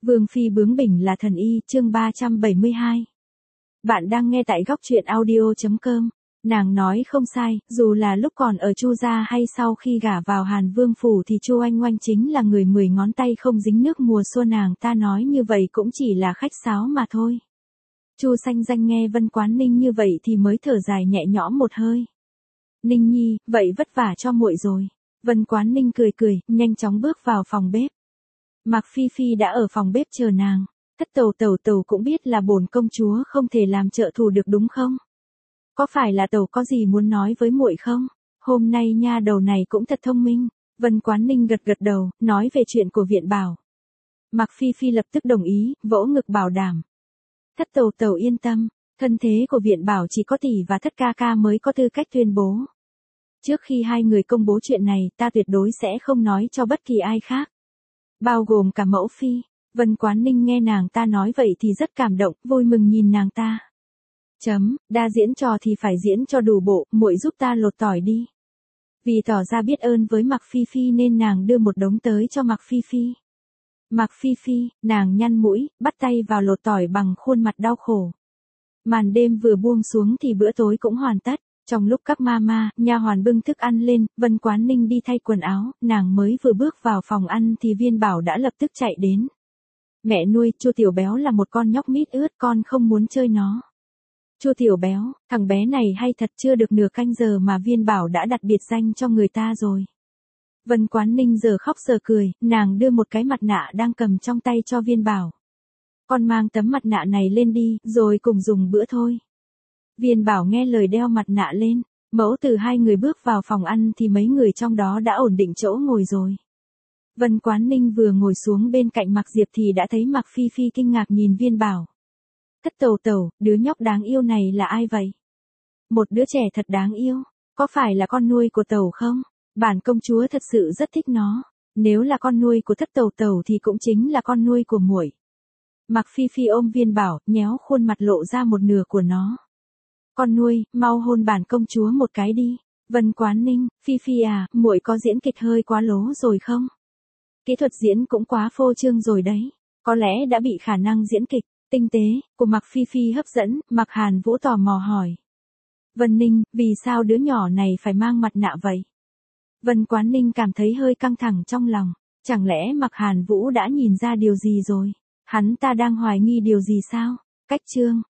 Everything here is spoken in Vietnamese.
Vương phi bướng bỉnh là thần y, chương 372. Bạn đang nghe tại góc truyện audio.com. Nàng nói không sai, dù là lúc còn ở Chu gia hay sau khi gả vào Hàn Vương phủ thì Chu Oanh Oanh chính là người 10 ngón tay không dính nước mùa xuân, nàng ta nói như vậy cũng chỉ là khách sáo mà thôi. Chu Xanh Danh nghe Vân Quán Ninh như vậy thì mới thở dài nhẹ nhõm một hơi. Ninh nhi, vậy vất vả cho muội rồi. Vân Quán Ninh cười cười, nhanh chóng bước vào phòng bếp. Mạc Phi Phi đã ở phòng bếp chờ nàng. Thất tẩu cũng biết là bổn công chúa không thể làm trợ thủ được đúng không? Có phải là tẩu có gì muốn nói với muội không? Hôm nay nha đầu này cũng thật thông minh. Vân Quán Ninh gật đầu, nói về chuyện của Viện Bảo. Mạc Phi Phi lập tức đồng ý, vỗ ngực bảo đảm. Thất tẩu yên tâm, thân thế của Viện Bảo chỉ có tỷ và Thất ca ca mới có tư cách tuyên bố. Trước khi hai người công bố chuyện này, ta tuyệt đối sẽ không nói cho bất kỳ ai khác. Bao gồm cả mẫu phi. Vân Quán Ninh nghe nàng ta nói vậy thì rất cảm động, vui mừng nhìn nàng ta. Đa diễn trò thì phải diễn cho đủ bộ, muội giúp ta lột tỏi đi. Vì tỏ ra biết ơn với Mạc Phi Phi nên nàng đưa một đống tới cho Mạc Phi Phi. Mạc Phi Phi, nàng nhăn mũi, bắt tay vào lột tỏi bằng khuôn mặt đau khổ. Màn đêm vừa buông xuống thì bữa tối cũng hoàn tất. Trong lúc các mama, nha hoàn bưng thức ăn lên, Vân Quán Ninh đi thay quần áo, nàng mới vừa bước vào phòng ăn thì Viên Bảo đã lập tức chạy đến. Mẹ nuôi, Chu Tiểu Béo là một con nhóc mít ướt, con không muốn chơi nó. Chu Tiểu Béo, thằng bé này hay thật, chưa được nửa canh giờ mà Viên Bảo đã đặt biệt danh cho người ta rồi. Vân Quán Ninh giờ khóc giờ cười, nàng đưa một cái mặt nạ đang cầm trong tay cho Viên Bảo. Con mang tấm mặt nạ này lên đi, rồi cùng dùng bữa thôi. Viên Bảo nghe lời đeo mặt nạ lên, mẫu từ hai người bước vào phòng ăn thì mấy người trong đó đã ổn định chỗ ngồi rồi. Vân Quán Ninh vừa ngồi xuống bên cạnh Mạc Diệp thì đã thấy Mạc Phi Phi kinh ngạc nhìn Viên Bảo. Thất tẩu, đứa nhóc đáng yêu này là ai vậy? Một đứa trẻ thật đáng yêu, có phải là con nuôi của tẩu không? Bản công chúa thật sự rất thích nó, nếu là con nuôi của thất tẩu thì cũng chính là con nuôi của muội. Mạc Phi Phi ôm Viên Bảo, nhéo khuôn mặt lộ ra một nửa của nó. Con nuôi, mau hôn bản công chúa một cái đi. Vân Quán Ninh, Phi Phi à, muội có diễn kịch hơi quá lố rồi không? Kỹ thuật diễn cũng quá phô trương rồi đấy. Có lẽ đã bị khả năng diễn kịch tinh tế của Mạc Phi Phi hấp dẫn. Mạc Hàn Vũ tò mò hỏi. Vân Ninh, vì sao đứa nhỏ này phải mang mặt nạ vậy? Vân Quán Ninh cảm thấy hơi căng thẳng trong lòng. Chẳng lẽ Mạc Hàn Vũ đã nhìn ra điều gì rồi? Hắn ta đang hoài nghi điều gì sao? Cách chương